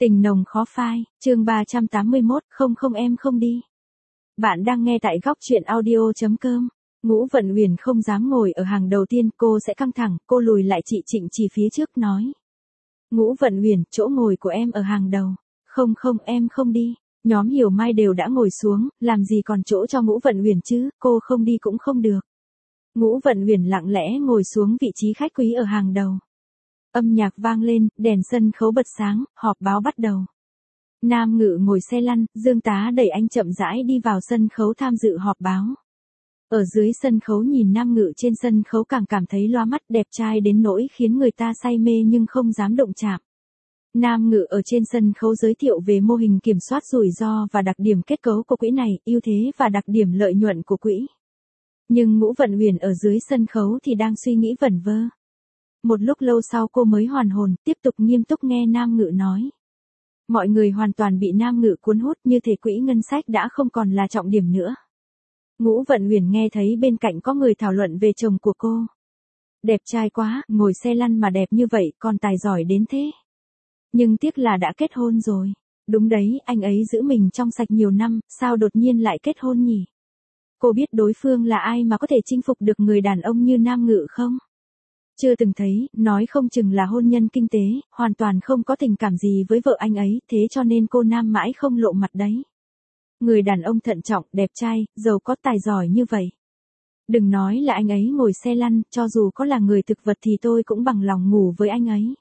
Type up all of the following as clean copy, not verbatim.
Tình nồng khó phai, chương 381, không không em không đi. Bạn đang nghe tại góc truyện audio.com. Ngũ Vận Huyền không dám ngồi ở hàng đầu tiên, cô sẽ căng thẳng, cô lùi lại chị Trịnh Chỉ phía trước nói. Ngũ Vận Huyền, chỗ ngồi của em ở hàng đầu. Không không em không đi. Nhóm Hiểu Mai đều đã ngồi xuống, làm gì còn chỗ cho Ngũ Vận Huyền chứ, cô không đi cũng không được. Ngũ Vận Huyền lặng lẽ ngồi xuống vị trí khách quý ở hàng đầu. Âm nhạc vang lên, đèn sân khấu bật sáng, họp báo bắt đầu. Nam Ngự ngồi xe lăn, Dương Tá đẩy anh chậm rãi đi vào sân khấu tham dự họp báo. Ở dưới sân khấu nhìn Nam Ngự trên sân khấu càng cảm thấy loa mắt, đẹp trai đến nỗi khiến người ta say mê nhưng không dám động chạm. Nam Ngự ở trên sân khấu giới thiệu về mô hình kiểm soát rủi ro và đặc điểm kết cấu của quỹ này, ưu thế và đặc điểm lợi nhuận của quỹ. Nhưng Ngũ Vận Huyền ở dưới sân khấu thì đang suy nghĩ vẩn vơ. Một lúc lâu sau cô mới hoàn hồn, tiếp tục nghiêm túc nghe Nam Ngự nói. Mọi người hoàn toàn bị Nam Ngự cuốn hút, như thể quỹ ngân sách đã không còn là trọng điểm nữa. Ngũ Vận Huyền nghe thấy bên cạnh có người thảo luận về chồng của cô. Đẹp trai quá, ngồi xe lăn mà đẹp như vậy, còn tài giỏi đến thế. Nhưng tiếc là đã kết hôn rồi. Đúng đấy, anh ấy giữ mình trong sạch nhiều năm, sao đột nhiên lại kết hôn nhỉ? Cô biết đối phương là ai mà có thể chinh phục được người đàn ông như Nam Ngự không? Chưa từng thấy, nói không chừng là hôn nhân kinh tế, hoàn toàn không có tình cảm gì với vợ anh ấy, thế cho nên cô Nam mãi không lộ mặt đấy. Người đàn ông thận trọng, đẹp trai, giàu có tài giỏi như vậy. Đừng nói là anh ấy ngồi xe lăn, cho dù có là người thực vật thì tôi cũng bằng lòng ngủ với anh ấy.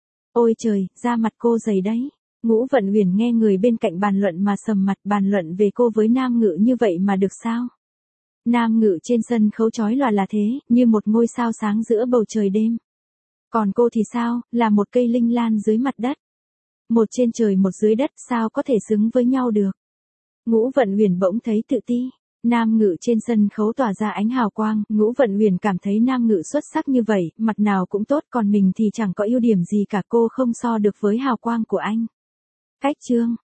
Ôi trời, da mặt cô dày đấy. Ngũ Vận Huyền nghe người bên cạnh bàn luận mà sầm mặt, bàn luận về cô với Nam Ngự như vậy mà được sao? Nam Ngự trên sân khấu chói lòa là thế, như một ngôi sao sáng giữa bầu trời đêm. Còn cô thì sao, là một cây linh lan dưới mặt đất. Một trên trời một dưới đất, sao có thể xứng với nhau được. Ngũ Vận Huyền bỗng thấy tự ti. Nam Ngự trên sân khấu tỏa ra ánh hào quang, Ngũ Vận Huyền cảm thấy Nam Ngự xuất sắc như vậy, mặt nào cũng tốt, còn mình thì chẳng có ưu điểm gì cả, cô không so được với hào quang của anh. Cách chương